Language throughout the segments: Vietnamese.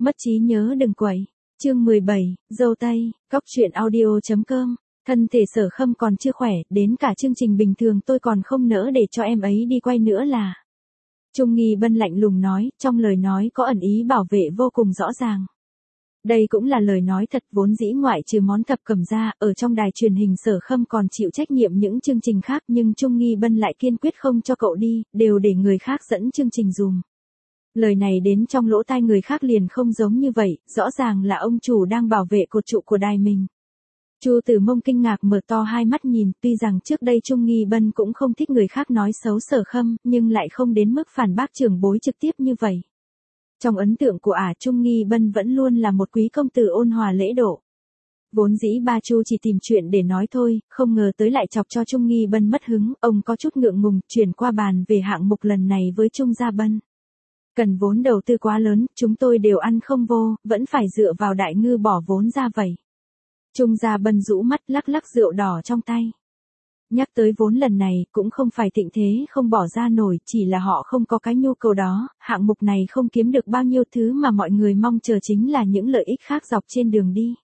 Mất trí nhớ đừng quậy. Chương 17, dâu tây, góc truyện audio.com. Thân thể Sở Khâm còn chưa khỏe, đến cả chương trình bình thường tôi còn không nỡ để cho em ấy đi quay nữa là. Trung Nghi Bân lạnh lùng nói, trong lời nói có ẩn ý bảo vệ vô cùng rõ ràng. Đây cũng là lời nói thật, vốn dĩ ngoại trừ món thập cẩm ra, ở trong đài truyền hình Sở Khâm còn chịu trách nhiệm những chương trình khác, nhưng Trung Nghi Bân lại kiên quyết không cho cậu đi, đều để người khác dẫn chương trình dùm. Lời này đến trong lỗ tai người khác liền không giống như vậy, rõ ràng là ông chủ đang bảo vệ cột trụ của đài mình. Chu Tử Mông kinh ngạc mở to hai mắt nhìn, tuy rằng trước đây Trung Nghi Bân cũng không thích người khác nói xấu Sở Khâm, nhưng lại không đến mức phản bác trưởng bối trực tiếp như vậy. Trong ấn tượng của Trung Nghi Bân vẫn luôn là một quý công tử ôn hòa lễ độ. Vốn dĩ ba Chu chỉ tìm chuyện để nói thôi, không ngờ tới lại chọc cho Trung Nghi Bân mất hứng, ông có chút ngượng ngùng, chuyển qua bàn về hạng mục lần này với Trung Gia Bân. Cần vốn đầu tư quá lớn, chúng tôi đều ăn không vô, vẫn phải dựa vào Đại Ngư bỏ vốn ra vậy. Trung Gia Bân rũ mắt lắc lắc rượu đỏ trong tay. Nhắc tới vốn lần này, cũng không phải Thịnh Thế không bỏ ra nổi, chỉ là họ không có cái nhu cầu đó, hạng mục này không kiếm được bao nhiêu thứ mà mọi người mong chờ chính là những lợi ích khác dọc trên đường đi.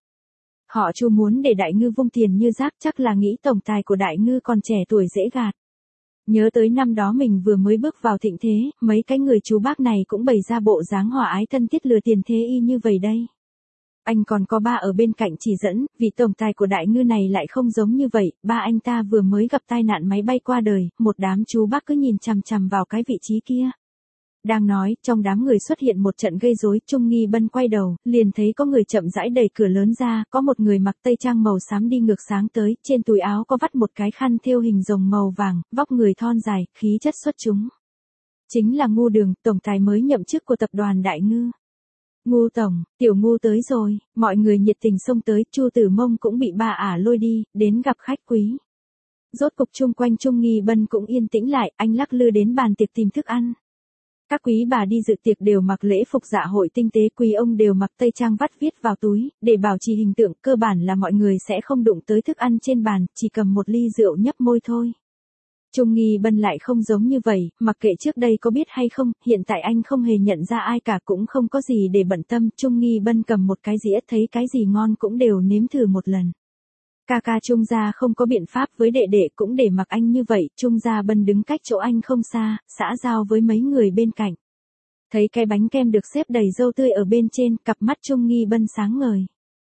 Họ Chu muốn để Đại Ngư vung tiền như rác, chắc là nghĩ tổng tài của Đại Ngư còn trẻ tuổi dễ gạt. Nhớ tới năm đó mình vừa mới bước vào Thịnh Thế, mấy cái người chú bác này cũng bày ra bộ dáng hòa ái thân thiết lừa tiền thế y như vậy đây. Anh còn có ba ở bên cạnh chỉ dẫn, vì tổng tài của Đại Ngư này lại không giống như vậy, ba anh ta vừa mới gặp tai nạn máy bay qua đời, một đám chú bác cứ nhìn chằm chằm vào cái vị trí kia. Đang nói, trong đám người xuất hiện một trận gây rối, Trung Nghi Bân quay đầu, liền thấy có người chậm rãi đẩy cửa lớn ra, có một người mặc tây trang màu xám đi ngược sáng tới, trên túi áo có vắt một cái khăn thêu hình rồng màu vàng, vóc người thon dài, khí chất xuất chúng. Chính là Ngu Đường, tổng tài mới nhậm chức của tập đoàn Đại Ngư. Ngu tổng, tiểu Ngu tới rồi, mọi người nhiệt tình xông tới, Chu Tử Mông cũng bị bà lôi đi, đến gặp khách quý. Rốt cục chung quanh Trung Nghi Bân cũng yên tĩnh lại, anh lắc lư đến bàn tiệc tìm thức ăn. Các quý bà đi dự tiệc đều mặc lễ phục dạ hội tinh tế, quý ông đều mặc tây trang vắt viết vào túi, để bảo trì hình tượng, cơ bản là mọi người sẽ không đụng tới thức ăn trên bàn, chỉ cầm một ly rượu nhấp môi thôi. Trung Nghi Bân lại không giống như vậy, mặc kệ trước đây có biết hay không, hiện tại anh không hề nhận ra ai cả, cũng không có gì để bận tâm. Trung Nghi Bân cầm một cái dĩa, thấy cái gì ngon cũng đều nếm thử một lần. Ca ca Trung Gia không có biện pháp với đệ đệ cũng để mặc anh như vậy, Trung Gia Bân đứng cách chỗ anh không xa, xã giao với mấy người bên cạnh. Thấy cái bánh kem được xếp đầy dâu tươi ở bên trên, cặp mắt Trung Nghi Bân sáng ngời.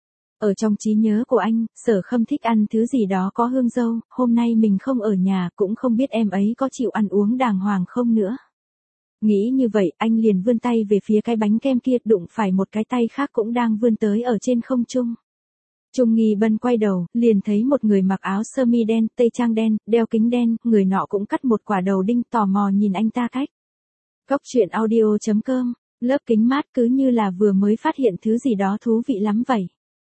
Ở trong trí nhớ của anh, Sở Khâm thích ăn thứ gì đó có hương dâu, hôm nay mình không ở nhà cũng không biết em ấy có chịu ăn uống đàng hoàng không nữa. Nghĩ như vậy, anh liền vươn tay về phía cái bánh kem kia, đụng phải một cái tay khác cũng đang vươn tới ở trên không trung. Trung Nghi Bân quay đầu, liền thấy một người mặc áo sơ mi đen, tây trang đen, đeo kính đen, người nọ cũng cắt một quả đầu đinh, tò mò nhìn anh ta cách. Góc truyện audio.com, lớp kính mát cứ như là vừa mới phát hiện thứ gì đó thú vị lắm vậy.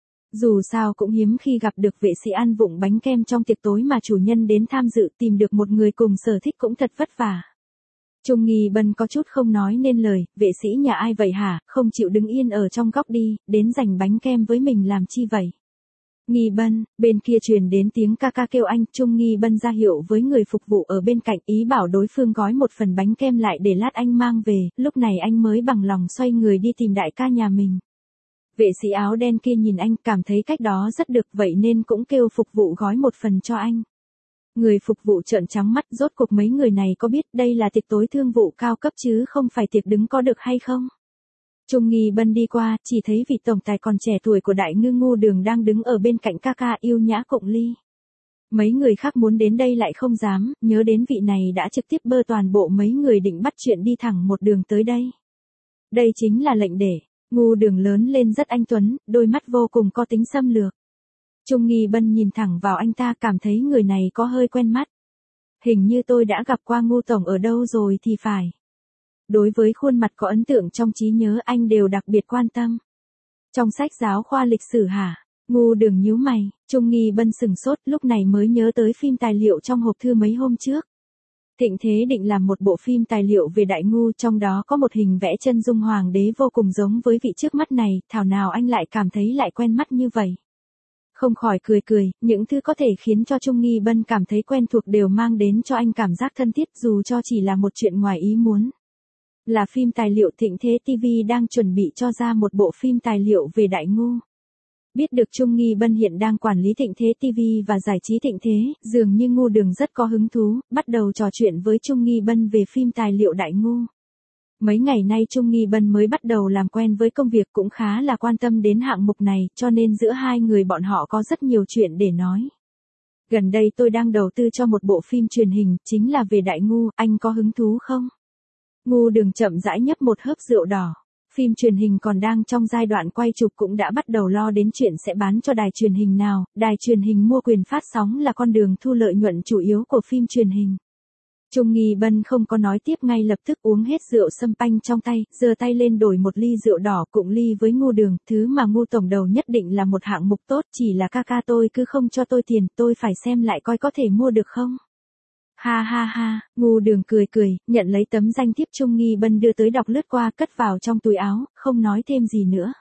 Dù sao cũng hiếm khi gặp được vệ sĩ ăn vụng bánh kem trong tiệc tối mà chủ nhân đến tham dự, tìm được một người cùng sở thích cũng thật vất vả. Trung Nghi Bân có chút không nói nên lời, vệ sĩ nhà ai vậy hả, không chịu đứng yên ở trong góc đi, đến giành bánh kem với mình làm chi vậy? Nghi Bân, bên kia truyền đến tiếng ca ca kêu anh, Trung Nghi Bân ra hiệu với người phục vụ ở bên cạnh, ý bảo đối phương gói một phần bánh kem lại để lát anh mang về, lúc này anh mới bằng lòng xoay người đi tìm đại ca nhà mình. Vệ sĩ áo đen kia nhìn anh, cảm thấy cách đó rất được, vậy nên cũng kêu phục vụ gói một phần cho anh. Người phục vụ trợn trắng mắt, rốt cuộc mấy người này có biết đây là tiệc tối thương vụ cao cấp chứ không phải tiệc đứng có được hay không? Trung Nghi Bân đi qua, chỉ thấy vị tổng tài còn trẻ tuổi của Đại Ngư Ngu Đường đang đứng ở bên cạnh ca ca yêu nhã cụng ly. Mấy người khác muốn đến đây lại không dám, nhớ đến vị này đã trực tiếp bơ toàn bộ mấy người định bắt chuyện đi thẳng một đường tới đây. Đây chính là lệnh để. Ngu Đường lớn lên rất anh tuấn, đôi mắt vô cùng có tính xâm lược. Trung Nghi Bân nhìn thẳng vào anh ta, cảm thấy người này có hơi quen mắt. Hình như tôi đã gặp qua Ngu tổng ở đâu rồi thì phải. Đối với khuôn mặt có ấn tượng trong trí nhớ anh đều đặc biệt quan tâm. Trong sách giáo khoa lịch sử hả? Ngu Đường nhíu mày, Trung Nghi Bân sừng sốt, lúc này mới nhớ tới phim tài liệu trong hộp thư mấy hôm trước. Thịnh Thế định làm một bộ phim tài liệu về Đại Ngu, trong đó có một hình vẽ chân dung hoàng đế vô cùng giống với vị trước mắt này, thảo nào anh lại cảm thấy lại quen mắt như vậy. Không khỏi cười, những thứ có thể khiến cho Trung Nghi Bân cảm thấy quen thuộc đều mang đến cho anh cảm giác thân thiết dù cho chỉ là một chuyện ngoài ý muốn. Là phim tài liệu Thịnh Thế TV đang chuẩn bị cho ra một bộ phim tài liệu về Đại Ngô. Biết được Trung Nghi Bân hiện đang quản lý Thịnh Thế TV và giải trí Thịnh Thế, dường như Ngô Đường rất có hứng thú, bắt đầu trò chuyện với Trung Nghi Bân về phim tài liệu Đại Ngô. Mấy ngày nay Trung Nghi Bân mới bắt đầu làm quen với công việc, cũng khá là quan tâm đến hạng mục này, cho nên giữa hai người bọn họ có rất nhiều chuyện để nói. Gần đây tôi đang đầu tư cho một bộ phim truyền hình, chính là về Đại Ngô, anh có hứng thú không? Ngô Đường chậm rãi nhấp một hớp rượu đỏ. Phim truyền hình còn đang trong giai đoạn quay chụp, cũng đã bắt đầu lo đến chuyện sẽ bán cho đài truyền hình nào. Đài truyền hình mua quyền phát sóng là con đường thu lợi nhuận chủ yếu của phim truyền hình. Trung Nghi Bân không có nói tiếp, ngay lập tức uống hết rượu sâm panh trong tay, giơ tay lên đổi một ly rượu đỏ cụng ly với Ngô Đường. Thứ mà Ngô tổng đầu nhất định là một hạng mục tốt, chỉ là ca ca tôi cứ không cho tôi tiền, tôi phải xem lại coi có thể mua được không. Ha ha ha, Ngô Đường cười cười, nhận lấy tấm danh thiếp Trung Nghi Bân đưa tới, đọc lướt qua cất vào trong túi áo, không nói thêm gì nữa.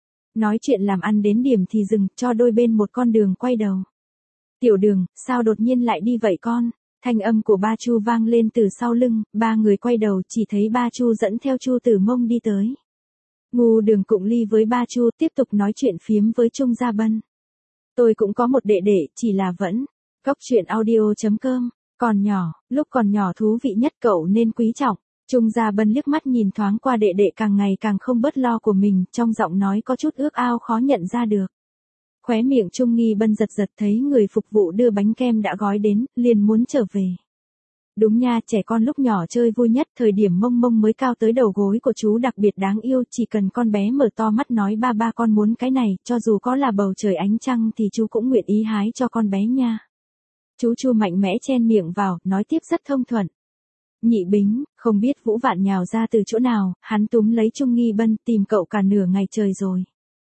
Nói chuyện làm ăn đến điểm thì dừng, cho đôi bên một con đường quay đầu. Tiểu Đường, sao đột nhiên lại đi vậy con? Thanh âm của ba Chu vang lên từ sau lưng, ba người quay đầu chỉ thấy ba Chu dẫn theo Chu Tử Mông đi tới. Ngô Đường cụng ly với ba Chu, tiếp tục nói chuyện phiếm với Trung Gia Bân. Tôi cũng có một đệ đệ, chỉ là vẫn. Cóc truyện audio.com. Còn nhỏ, lúc còn nhỏ thú vị nhất cậu nên quý trọng. Trung Gia Bân liếc mắt nhìn thoáng qua đệ đệ càng ngày càng không bớt lo của mình, trong giọng nói có chút ước ao khó nhận ra được. Khóe miệng Trung Nghi Bân giật giật, thấy người phục vụ đưa bánh kem đã gói đến, liền muốn trở về. Đúng nha, trẻ con lúc nhỏ chơi vui nhất, thời điểm mông mông mới cao tới đầu gối của chú đặc biệt đáng yêu, chỉ cần con bé mở to mắt nói ba ba con muốn cái này, cho dù có là bầu trời ánh trăng thì chú cũng nguyện ý hái cho con bé nha. Chú Chu mạnh mẽ chen miệng vào, nói tiếp rất thông thuận. Nhị Bính, không biết Vũ Vạn nhào ra từ chỗ nào, hắn túm lấy Trung Nghi Bân, tìm cậu cả nửa ngày trời rồi.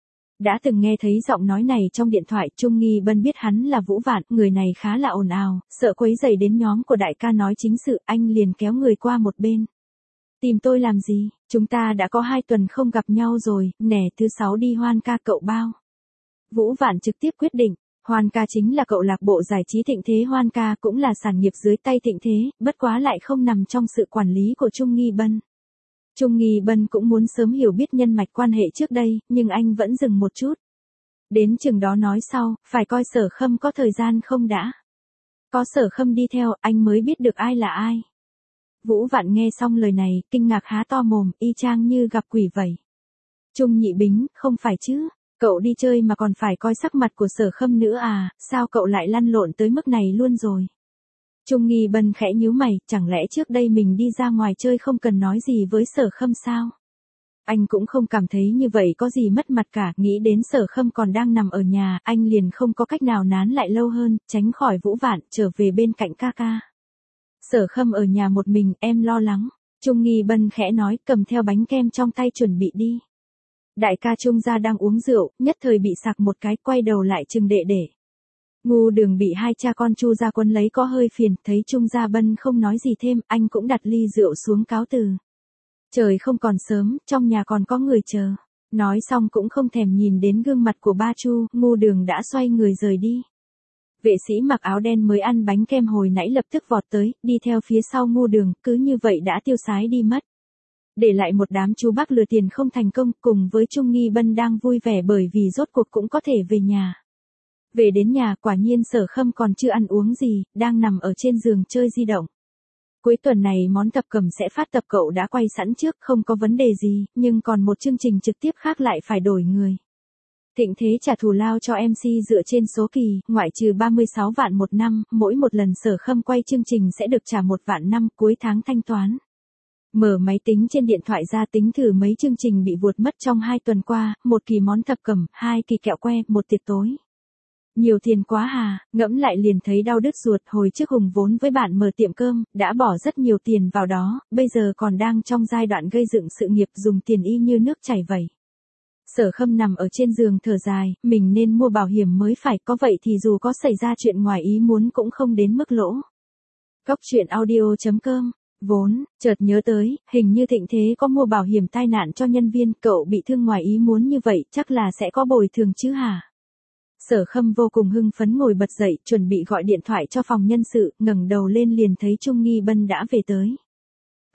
Đã từng nghe thấy giọng nói này trong điện thoại, Trung Nghi Bân biết hắn là Vũ Vạn, người này khá là ồn ào, sợ quấy rầy đến nhóm của đại ca nói chính sự, anh liền kéo người qua một bên. Tìm tôi làm gì, chúng ta đã có 2 tuần không gặp nhau rồi, nè thứ 6 đi Hoan ca cậu bao. Vũ Vạn trực tiếp quyết định. Hoan ca chính là cậu lạc bộ giải trí Thịnh Thế, Hoan ca cũng là sản nghiệp dưới tay Thịnh Thế, bất quá lại không nằm trong sự quản lý của Trung Nghi Bân. Trung Nghi Bân cũng muốn sớm hiểu biết nhân mạch quan hệ trước đây, nhưng anh vẫn dừng một chút. Đến chừng đó nói sau, phải coi Sở Khâm có thời gian không đã. Có Sở Khâm đi theo, anh mới biết được ai là ai. Vũ Vạn nghe xong lời này, kinh ngạc há to mồm, y chang như gặp quỷ vậy. Trung Nhị Bính, không phải chứ? Cậu đi chơi mà còn phải coi sắc mặt của Sở Khâm nữa à, sao cậu lại lăn lộn tới mức này luôn rồi? Trung Nghi Bân khẽ nhíu mày, chẳng lẽ trước đây mình đi ra ngoài chơi không cần nói gì với Sở Khâm sao? Anh cũng không cảm thấy như vậy có gì mất mặt cả, nghĩ đến Sở Khâm còn đang nằm ở nhà, anh liền không có cách nào nán lại lâu hơn, tránh khỏi Vũ Vạn, trở về bên cạnh ca ca. Sở Khâm ở nhà một mình, em lo lắng. Trung Nghi Bân khẽ nói, cầm theo bánh kem trong tay chuẩn bị đi. Đại ca Trung gia đang uống rượu, nhất thời bị sặc một cái, quay đầu lại chừng đệ đệ. Ngô Đường bị hai cha con Chu gia Quân lấy có hơi phiền, thấy Trung Gia Bân không nói gì thêm, anh cũng đặt ly rượu xuống cáo từ. Trời không còn sớm, trong nhà còn có người chờ. Nói xong cũng không thèm nhìn đến gương mặt của ba Chu, Ngô Đường đã xoay người rời đi. Vệ sĩ mặc áo đen mới ăn bánh kem hồi nãy lập tức vọt tới, đi theo phía sau Ngô Đường, cứ như vậy đã tiêu sái đi mất. Để lại một đám chú bác lừa tiền không thành công, cùng với Trung Nghi Bân đang vui vẻ bởi vì rốt cuộc cũng có thể về nhà. Về đến nhà, quả nhiên Sở Khâm còn chưa ăn uống gì, đang nằm ở trên giường chơi di động. Cuối tuần này món tập cầm sẽ phát tập cậu đã quay sẵn trước, không có vấn đề gì, nhưng còn một chương trình trực tiếp khác lại phải đổi người. Thịnh Thế trả thù lao cho MC dựa trên số kỳ, ngoại trừ 36 vạn một năm, mỗi một lần Sở Khâm quay chương trình sẽ được trả 1 vạn năm, cuối tháng thanh toán. Mở máy tính trên điện thoại ra tính thử mấy chương trình bị vuột mất trong 2 tuần qua, 1 kỳ món thập cẩm, 2 kỳ kẹo que, 1 tiệc tối. Nhiều tiền quá hà, ngẫm lại liền thấy đau đứt ruột, hồi trước hùng vốn với bạn mở tiệm cơm, đã bỏ rất nhiều tiền vào đó, bây giờ còn đang trong giai đoạn gây dựng sự nghiệp dùng tiền y như nước chảy vậy. Sở Khâm nằm ở trên giường thở dài, mình nên mua bảo hiểm mới phải, có vậy thì dù có xảy ra chuyện ngoài ý muốn cũng không đến mức lỗ. Cóc truyện audio.com. Vốn, chợt nhớ tới, hình như Thịnh Thế có mua bảo hiểm tai nạn cho nhân viên, cậu bị thương ngoài ý muốn như vậy, chắc là sẽ có bồi thường chứ hả? Sở Khâm vô cùng hưng phấn ngồi bật dậy, chuẩn bị gọi điện thoại cho phòng nhân sự, ngẩng đầu lên liền thấy Trung Nghi Bân đã về tới.